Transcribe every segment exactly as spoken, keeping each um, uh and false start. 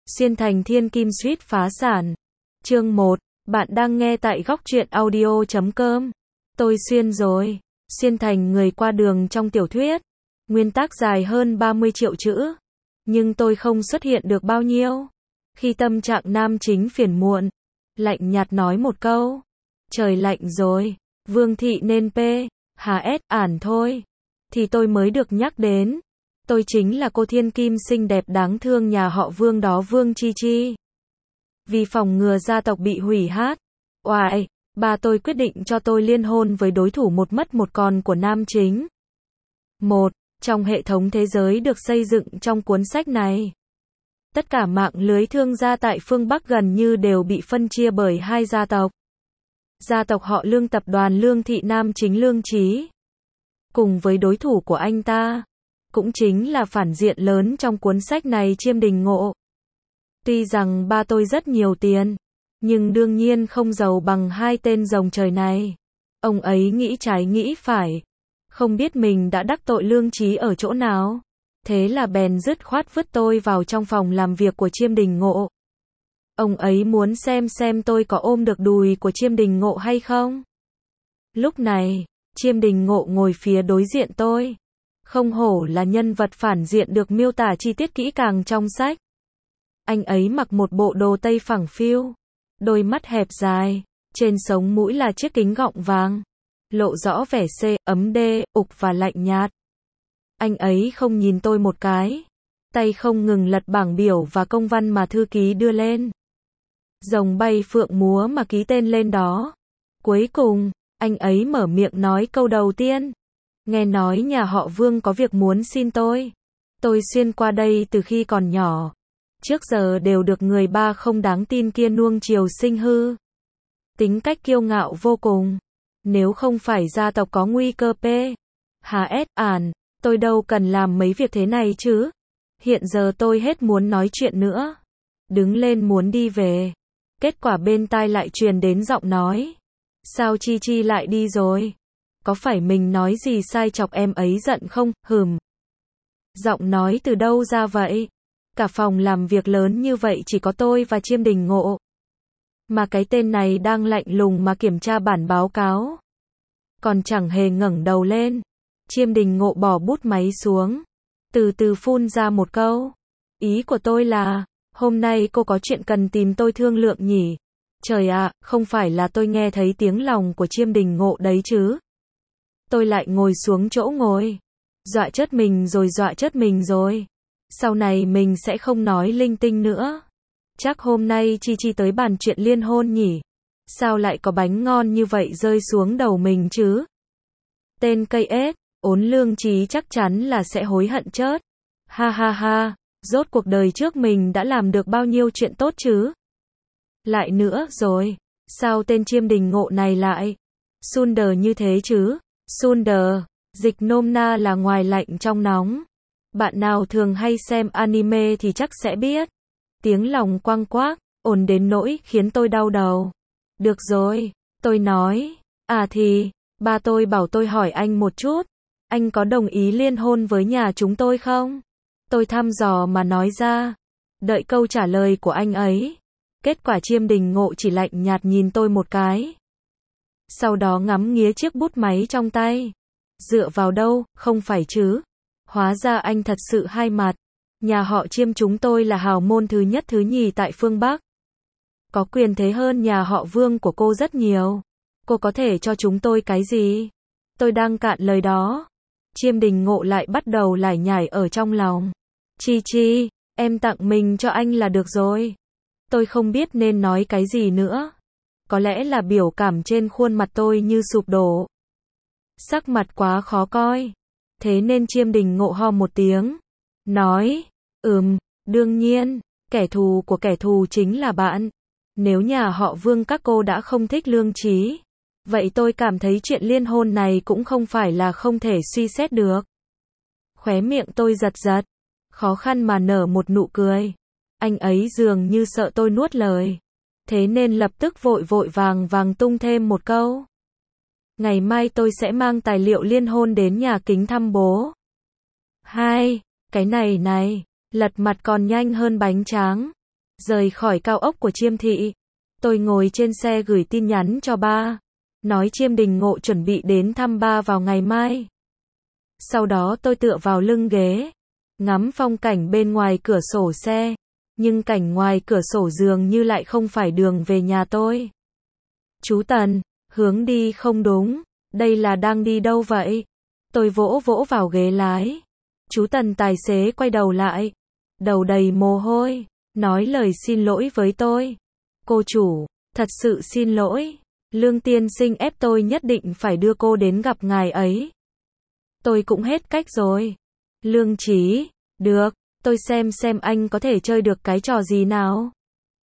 Xuyên thành thiên kim suýt phá sản. Chương một. Bạn đang nghe tại góc truyện audio chấm com. Tôi xuyên rồi. Xuyên thành người qua đường trong tiểu thuyết. Nguyên tác dài hơn ba mươi triệu chữ. Nhưng tôi không xuất hiện được bao nhiêu. Khi tâm trạng nam chính phiền muộn, lạnh nhạt nói một câu. Trời lạnh rồi. Vương thị nên p. hs ản thôi. Thì tôi mới được nhắc đến. Tôi chính là cô thiên kim xinh đẹp đáng thương nhà họ Vương đó, Vương Chi Chi. Vì phòng ngừa gia tộc bị hủy hát, oài, ba tôi quyết định cho tôi liên hôn với đối thủ một mất một còn của nam chính. Một, trong hệ thống thế giới được xây dựng trong cuốn sách này, tất cả mạng lưới thương gia tại phương Bắc gần như đều bị phân chia bởi hai gia tộc. Gia tộc họ Lương, tập đoàn Lương Thị, nam chính Lương Chí, cùng với đối thủ của anh ta, cũng chính là phản diện lớn trong cuốn sách này, Chiêm Đình Ngộ. Tuy rằng ba tôi rất nhiều tiền, nhưng đương nhiên không giàu bằng hai tên rồng trời này. Ông ấy nghĩ trái nghĩ phải, không biết mình đã đắc tội Lương Chí ở chỗ nào. Thế là bèn dứt khoát vứt tôi vào trong phòng làm việc của Chiêm Đình Ngộ. Ông ấy muốn xem xem tôi có ôm được đùi của Chiêm Đình Ngộ hay không. Lúc này, Chiêm Đình Ngộ ngồi phía đối diện tôi. Không hổ là nhân vật phản diện được miêu tả chi tiết kỹ càng trong sách. Anh ấy mặc một bộ đồ tây phẳng phiu, đôi mắt hẹp dài, trên sống mũi là chiếc kính gọng vàng, lộ rõ vẻ C, ấm D, ục và lạnh nhạt. Anh ấy không nhìn tôi một cái, tay không ngừng lật bảng biểu và công văn mà thư ký đưa lên. Rồng bay phượng múa mà ký tên lên đó. Cuối cùng, anh ấy mở miệng nói câu đầu tiên. Nghe nói nhà họ Vương có việc muốn xin tôi. Tôi xuyên qua đây từ khi còn nhỏ. Trước giờ đều được người ba không đáng tin kia nuông chiều sinh hư. Tính cách kiêu ngạo vô cùng. Nếu không phải gia tộc có nguy cơ p. hs ản, tôi đâu cần làm mấy việc thế này chứ. Hiện giờ tôi hết muốn nói chuyện nữa. Đứng lên muốn đi về. Kết quả bên tai lại truyền đến giọng nói. Sao Chi Chi lại đi rồi? Có phải mình nói gì sai chọc em ấy giận không? Hừm. Giọng nói từ đâu ra vậy? Cả phòng làm việc lớn như vậy chỉ có tôi và Chiêm Đình Ngộ. Mà cái tên này đang lạnh lùng mà kiểm tra bản báo cáo. Còn chẳng hề ngẩng đầu lên. Chiêm Đình Ngộ bỏ bút máy xuống. Từ từ phun ra một câu. Ý của tôi là, hôm nay cô có chuyện cần tìm tôi thương lượng nhỉ? Trời ạ, không phải là tôi nghe thấy tiếng lòng của Chiêm Đình Ngộ đấy chứ? Tôi lại ngồi xuống chỗ ngồi. Dọa chết mình rồi, dọa chết mình rồi. Sau này mình sẽ không nói linh tinh nữa. Chắc hôm nay Chi Chi tới bàn chuyện liên hôn nhỉ? Sao lại có bánh ngon như vậy rơi xuống đầu mình chứ? Tên cây ếch, ốn Lương Chí chắc chắn là sẽ hối hận chết. Ha ha ha, rốt cuộc đời trước mình đã làm được bao nhiêu chuyện tốt chứ? Lại nữa rồi, sao tên Chiêm Đình Ngộ này lại Sunder như thế chứ? Sunder, dịch nôm na là ngoài lạnh trong nóng. Bạn nào thường hay xem anime thì chắc sẽ biết. Tiếng lòng quang quác, ồn đến nỗi khiến tôi đau đầu. Được rồi, tôi nói. À thì, ba tôi bảo tôi hỏi anh một chút. Anh có đồng ý liên hôn với nhà chúng tôi không? Tôi thăm dò mà nói ra. Đợi câu trả lời của anh ấy. Kết quả Chiêm Đình Ngộ chỉ lạnh nhạt nhìn tôi một cái. Sau đó ngắm nghía chiếc bút máy trong tay. Dựa vào đâu, không phải chứ? Hóa ra anh thật sự hai mặt. Nhà họ Chiêm chúng tôi là hào môn thứ nhất thứ nhì tại phương Bắc. Có quyền thế hơn nhà họ Vương của cô rất nhiều. Cô có thể cho chúng tôi cái gì? Tôi đang cạn lời đó. Chiêm Đình Ngộ lại bắt đầu lải nhải ở trong lòng. Chi Chi, em tặng mình cho anh là được rồi. Tôi không biết nên nói cái gì nữa. Có lẽ là biểu cảm trên khuôn mặt tôi như sụp đổ. Sắc mặt quá khó coi. Thế nên Chiêm Đình Ngộ ho một tiếng. Nói, ừm, đương nhiên, kẻ thù của kẻ thù chính là bạn. Nếu nhà họ Vương các cô đã không thích Lương Chí, vậy tôi cảm thấy chuyện liên hôn này cũng không phải là không thể suy xét được. Khóe miệng tôi giật giật, khó khăn mà nở một nụ cười. Anh ấy dường như sợ tôi nuốt lời. Thế nên lập tức vội vội vàng vàng tung thêm một câu. Ngày mai tôi sẽ mang tài liệu liên hôn đến nhà kính thăm bố. Hai, cái này này, lật mặt còn nhanh hơn bánh tráng. Rời khỏi cao ốc của Chiêm thị, tôi ngồi trên xe gửi tin nhắn cho ba, nói Chiêm Đình Ngộ chuẩn bị đến thăm ba vào ngày mai. Sau đó tôi tựa vào lưng ghế, ngắm phong cảnh bên ngoài cửa sổ xe, nhưng cảnh ngoài cửa sổ dường như lại không phải đường về nhà tôi. Chú Tần, hướng đi không đúng, đây là đang đi đâu vậy? Tôi vỗ vỗ vào ghế lái. Chú Tần tài xế quay đầu lại, đầu đầy mồ hôi, nói lời xin lỗi với tôi. Cô chủ, thật sự xin lỗi, Lương tiên sinh ép tôi nhất định phải đưa cô đến gặp ngài ấy. Tôi cũng hết cách rồi. Lương Chí, được, tôi xem xem anh có thể chơi được cái trò gì nào.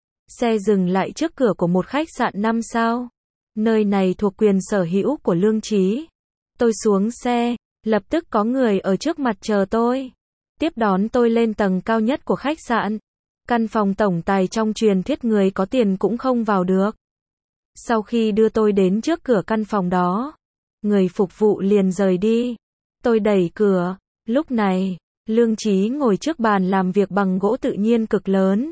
Xe dừng lại trước cửa của một khách sạn năm sao. Nơi này thuộc quyền sở hữu của Lương Chí. Tôi xuống xe, lập tức có người ở trước mặt chờ tôi. Tiếp đón tôi lên tầng cao nhất của khách sạn. Căn phòng tổng tài trong truyền thuyết người có tiền cũng không vào được. Sau khi đưa tôi đến trước cửa căn phòng đó, người phục vụ liền rời đi. Tôi đẩy cửa, lúc này, Lương Chí ngồi trước bàn làm việc bằng gỗ tự nhiên cực lớn.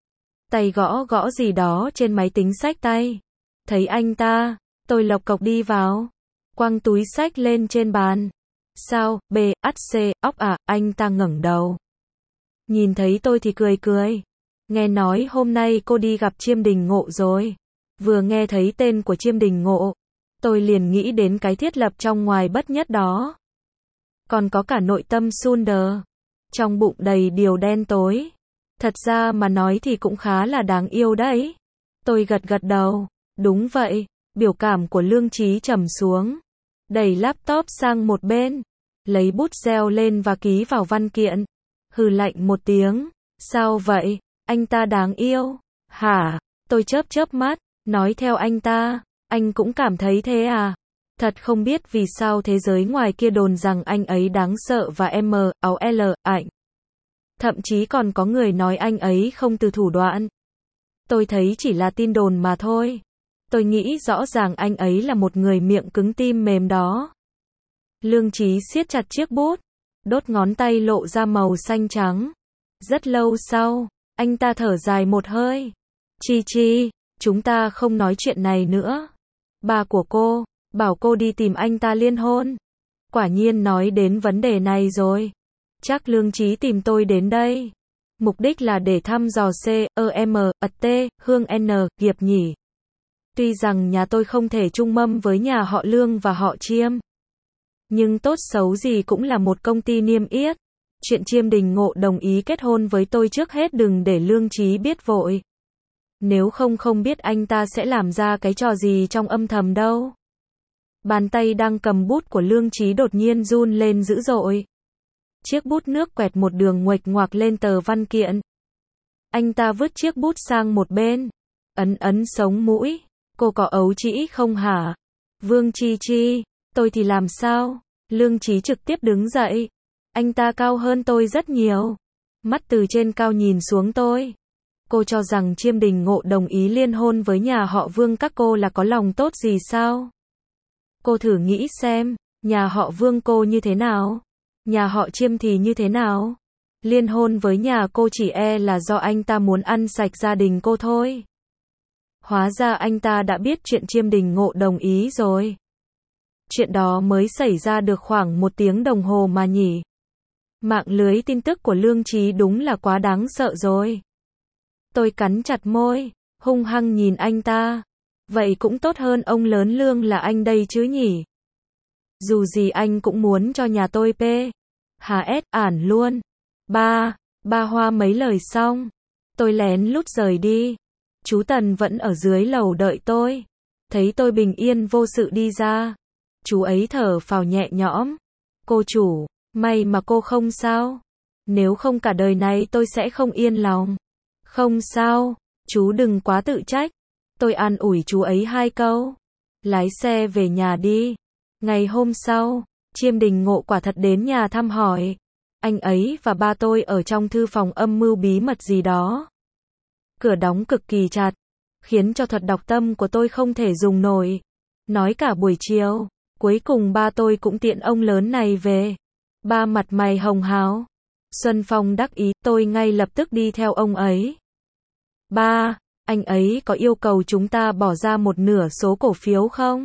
Tay gõ gõ gì đó trên máy tính xách tay. Thấy anh ta, tôi lộc cộc đi vào, quăng túi xách lên trên bàn. Sao, B, H, C, óc à, anh ta ngẩng đầu. Nhìn thấy tôi thì cười cười. Nghe nói hôm nay cô đi gặp Chiêm Đình Ngộ rồi. Vừa nghe thấy tên của Chiêm Đình Ngộ, tôi liền nghĩ đến cái thiết lập trong ngoài bất nhất đó. Còn có cả nội tâm Sunder. Trong bụng đầy điều đen tối. Thật ra mà nói thì cũng khá là đáng yêu đấy. Tôi gật gật đầu. Đúng vậy. Biểu cảm của Lương Chí trầm xuống. Đẩy laptop sang một bên. Lấy bút reo lên và ký vào văn kiện. Hừ lạnh một tiếng. Sao vậy? Anh ta đáng yêu. Hả? Tôi chớp chớp mắt. Nói theo anh ta. Anh cũng cảm thấy thế à? Thật không biết vì sao thế giới ngoài kia đồn rằng anh ấy đáng sợ và M, áo L, ảnh. Thậm chí còn có người nói anh ấy không từ thủ đoạn. Tôi thấy chỉ là tin đồn mà thôi. Tôi nghĩ rõ ràng anh ấy là một người miệng cứng tim mềm đó. Lương Chí siết chặt chiếc bút, đốt ngón tay lộ ra màu xanh trắng. Rất lâu sau, anh ta thở dài một hơi. Chi Chi, chúng ta không nói chuyện này nữa. Bà của cô bảo cô đi tìm anh ta liên hôn. Quả nhiên nói đến vấn đề này rồi. Chắc Lương Chí tìm tôi đến đây. Mục đích là để thăm dò C, E, M, T, Hương N, Hiệp nhỉ. Tuy rằng nhà tôi không thể chung mâm với nhà họ Lương và họ Chiêm. Nhưng tốt xấu gì cũng là một công ty niêm yết. Chuyện Chiêm Đình Ngộ đồng ý kết hôn với tôi trước hết đừng để Lương Chí biết vội. Nếu không không biết anh ta sẽ làm ra cái trò gì trong âm thầm đâu. Bàn tay đang cầm bút của Lương Chí đột nhiên run lên dữ dội. Chiếc bút nước quẹt một đường nguệch ngoạc lên tờ văn kiện. Anh ta vứt chiếc bút sang một bên. Ấn ấn sống mũi. Cô có ấu trĩ không hả? Vương Chi Chi, tôi thì làm sao? Lương Chí trực tiếp đứng dậy. Anh ta cao hơn tôi rất nhiều. Mắt từ trên cao nhìn xuống tôi. Cô cho rằng Chiêm Đình Ngộ đồng ý liên hôn với nhà họ Vương các cô là có lòng tốt gì sao? Cô thử nghĩ xem, nhà họ Vương cô như thế nào? Nhà họ Chiêm thì như thế nào? Liên hôn với nhà cô chỉ e là do anh ta muốn ăn sạch gia đình cô thôi. Hóa ra anh ta đã biết chuyện Chiêm Đình Ngộ đồng ý rồi. Chuyện đó mới xảy ra được khoảng một tiếng đồng hồ mà nhỉ. Mạng lưới tin tức của Lương Chí đúng là quá đáng sợ rồi. Tôi cắn chặt môi, hung hăng nhìn anh ta. Vậy cũng tốt hơn ông lớn Lương là anh đây chứ nhỉ. Dù gì anh cũng muốn cho nhà tôi p. Hà S ản luôn. Ba, ba hoa mấy lời xong. Tôi lén lút rời đi. Chú Tần vẫn ở dưới lầu đợi tôi. Thấy tôi bình yên vô sự đi ra. Chú ấy thở phào nhẹ nhõm. Cô chủ, may mà cô không sao. Nếu không cả đời này tôi sẽ không yên lòng. Không sao, chú đừng quá tự trách. Tôi an ủi chú ấy hai câu. Lái xe về nhà đi. Ngày hôm sau, Chiêm Đình Ngộ quả thật đến nhà thăm hỏi. Anh ấy và ba tôi ở trong thư phòng âm mưu bí mật gì đó. Cửa đóng cực kỳ chặt, khiến cho thuật đọc tâm của tôi không thể dùng nổi. Nói cả buổi chiều, cuối cùng ba tôi cũng tiện ông lớn này về. Ba mặt mày hồng hào. Xuân Phong đắc ý, tôi ngay lập tức đi theo ông ấy. Ba, anh ấy có yêu cầu chúng ta bỏ ra một nửa số cổ phiếu không?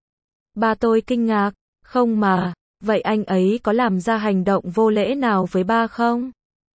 Ba tôi kinh ngạc, không mà, vậy anh ấy có làm ra hành động vô lễ nào với ba không?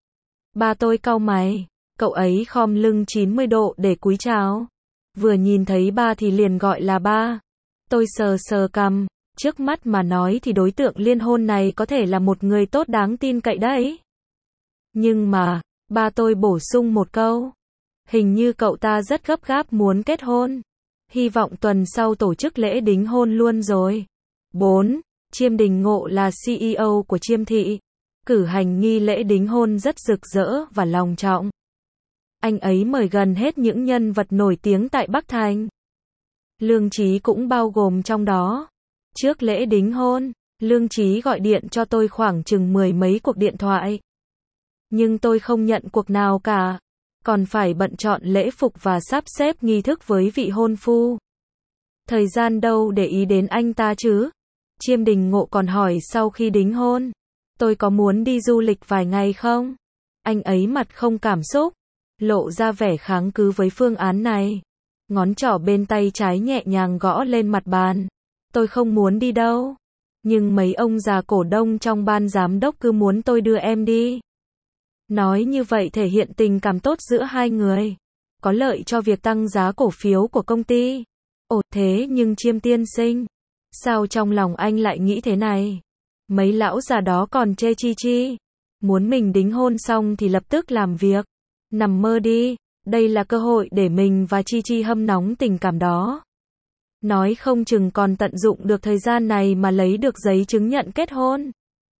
Ba tôi cau mày, cậu ấy khom lưng chín mươi độ để cúi chào. Vừa nhìn thấy ba thì liền gọi là ba. Tôi sờ sờ cằm, trước mắt mà nói thì đối tượng liên hôn này có thể là một người tốt đáng tin cậy đấy. Nhưng mà, ba tôi bổ sung một câu. Hình như cậu ta rất gấp gáp muốn kết hôn. Hy vọng tuần sau tổ chức lễ đính hôn luôn rồi. Bốn. Chiêm Đình Ngộ là xê e ô của Chiêm Thị. Cử hành nghi lễ đính hôn rất rực rỡ và long trọng. Anh ấy mời gần hết những nhân vật nổi tiếng tại Bắc Thành. Lương Chí cũng bao gồm trong đó. Trước lễ đính hôn, Lương Chí gọi điện cho tôi khoảng chừng mười mấy cuộc điện thoại. Nhưng tôi không nhận cuộc nào cả. Còn phải bận chọn lễ phục và sắp xếp nghi thức với vị hôn phu. Thời gian đâu để ý đến anh ta chứ? Chiêm Đình Ngộ còn hỏi sau khi đính hôn, tôi có muốn đi du lịch vài ngày không? Anh ấy mặt không cảm xúc, lộ ra vẻ kháng cự với phương án này. Ngón trỏ bên tay trái nhẹ nhàng gõ lên mặt bàn. Tôi không muốn đi đâu. Nhưng mấy ông già cổ đông trong ban giám đốc cứ muốn tôi đưa em đi. Nói như vậy thể hiện tình cảm tốt giữa hai người. Có lợi cho việc tăng giá cổ phiếu của công ty. Ồ thế nhưng Chiêm tiên sinh, sao trong lòng anh lại nghĩ thế này? Mấy lão già đó còn chê chi chi. Muốn mình đính hôn xong thì lập tức làm việc. Nằm mơ đi, đây là cơ hội để mình và Chi Chi hâm nóng tình cảm đó. Nói không chừng còn tận dụng được thời gian này mà lấy được giấy chứng nhận kết hôn.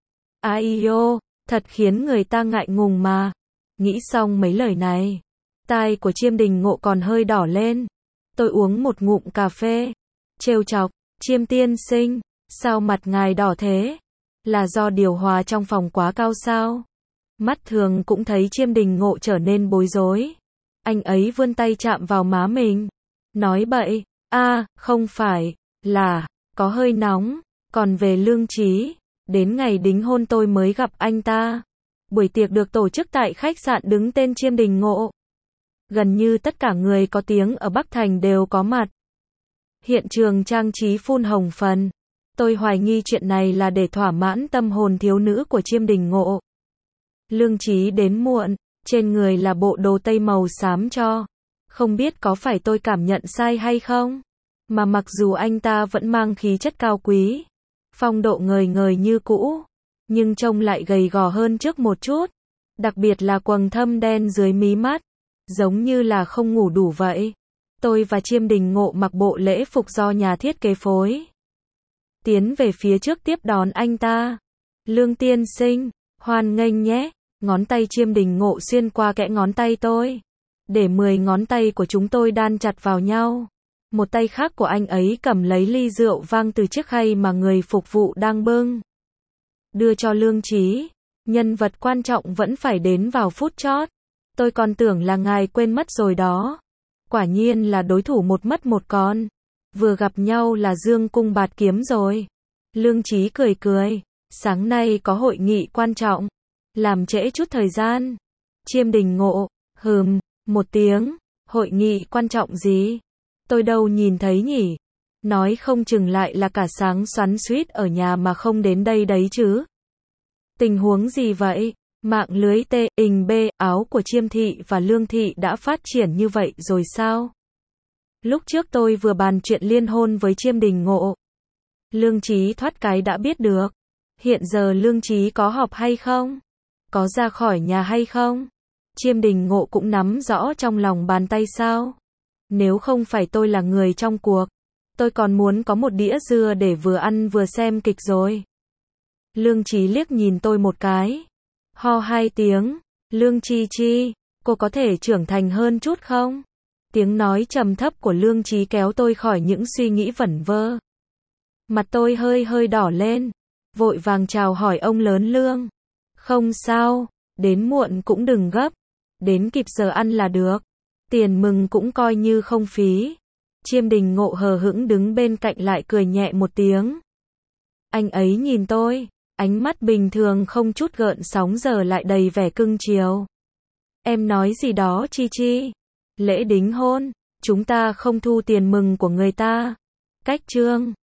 Ai ô, thật khiến người ta ngại ngùng mà. Nghĩ xong mấy lời này, tai của Chiêm Đình Ngộ còn hơi đỏ lên. Tôi uống một ngụm cà phê, trêu chọc, Chiêm tiên sinh, sao mặt ngài đỏ thế? Là do điều hòa trong phòng quá cao sao? Mắt thường cũng thấy Chiêm Đình Ngộ trở nên bối rối. Anh ấy vươn tay chạm vào má mình. Nói bậy, a, không phải, là, có hơi nóng. Còn về Lương Chí, đến ngày đính hôn tôi mới gặp anh ta. Buổi tiệc được tổ chức tại khách sạn đứng tên Chiêm Đình Ngộ. Gần như tất cả người có tiếng ở Bắc Thành đều có mặt. Hiện trường trang trí phun hồng phần. Tôi hoài nghi chuyện này là để thỏa mãn tâm hồn thiếu nữ của Chiêm Đình Ngộ. Lương Chí đến muộn, trên người là bộ đồ tây màu xám cho. Không biết có phải tôi cảm nhận sai hay không? Mà mặc dù anh ta vẫn mang khí chất cao quý, phong độ ngời ngời như cũ, nhưng trông lại gầy gò hơn trước một chút. Đặc biệt là quầng thâm đen dưới mí mắt, giống như là không ngủ đủ vậy. Tôi và Chiêm Đình Ngộ mặc bộ lễ phục do nhà thiết kế phối. Tiến về phía trước tiếp đón anh ta. Lương tiên sinh, hoan nghênh nhé. Ngón tay Chiêm Đình Ngộ xuyên qua kẽ ngón tay tôi, để mười ngón tay của chúng tôi đan chặt vào nhau. Một tay khác của anh ấy cầm lấy ly rượu vang từ chiếc khay mà người phục vụ đang bưng. Đưa cho Lương Chí. Nhân vật quan trọng vẫn phải đến vào phút chót. Tôi còn tưởng là ngài quên mất rồi đó. Quả nhiên là đối thủ một mất một còn. Vừa gặp nhau là dương cung bạt kiếm rồi. Lương Chí cười cười. Sáng nay có hội nghị quan trọng. Làm trễ chút thời gian. Chiêm Đình Ngộ, hừm, một tiếng. Hội nghị quan trọng gì? Tôi đâu nhìn thấy nhỉ? Nói không chừng lại là cả sáng xoắn xuýt ở nhà mà không đến đây đấy chứ. Tình huống gì vậy? Mạng lưới T, ình B, áo của Chiêm Thị và Lương Thị đã phát triển như vậy rồi sao? Lúc trước tôi vừa bàn chuyện liên hôn với Chiêm Đình Ngộ. Lương Chí thoát cái đã biết được. Hiện giờ Lương Chí có họp hay không? Có ra khỏi nhà hay không? Chiêm Đình Ngộ cũng nắm rõ trong lòng bàn tay sao? Nếu không phải tôi là người trong cuộc, tôi còn muốn có một đĩa dưa để vừa ăn vừa xem kịch rồi. Lương Chí liếc nhìn tôi một cái. Ho hai tiếng. Lương Chi Chi, cô có thể trưởng thành hơn chút không? Tiếng nói trầm thấp của Lương Chí kéo tôi khỏi những suy nghĩ vẩn vơ. Mặt tôi hơi hơi đỏ lên. Vội vàng chào hỏi ông lớn Lương. Không sao, đến muộn cũng đừng gấp. Đến kịp giờ ăn là được. Tiền mừng cũng coi như không phí. Chiêm Đình Ngộ hờ hững đứng bên cạnh lại cười nhẹ một tiếng. Anh ấy nhìn tôi, ánh mắt bình thường không chút gợn sóng giờ lại đầy vẻ cưng chiều. Em nói gì đó Chi Chi? Lễ đính hôn, chúng ta không thu tiền mừng của người ta. Cách chương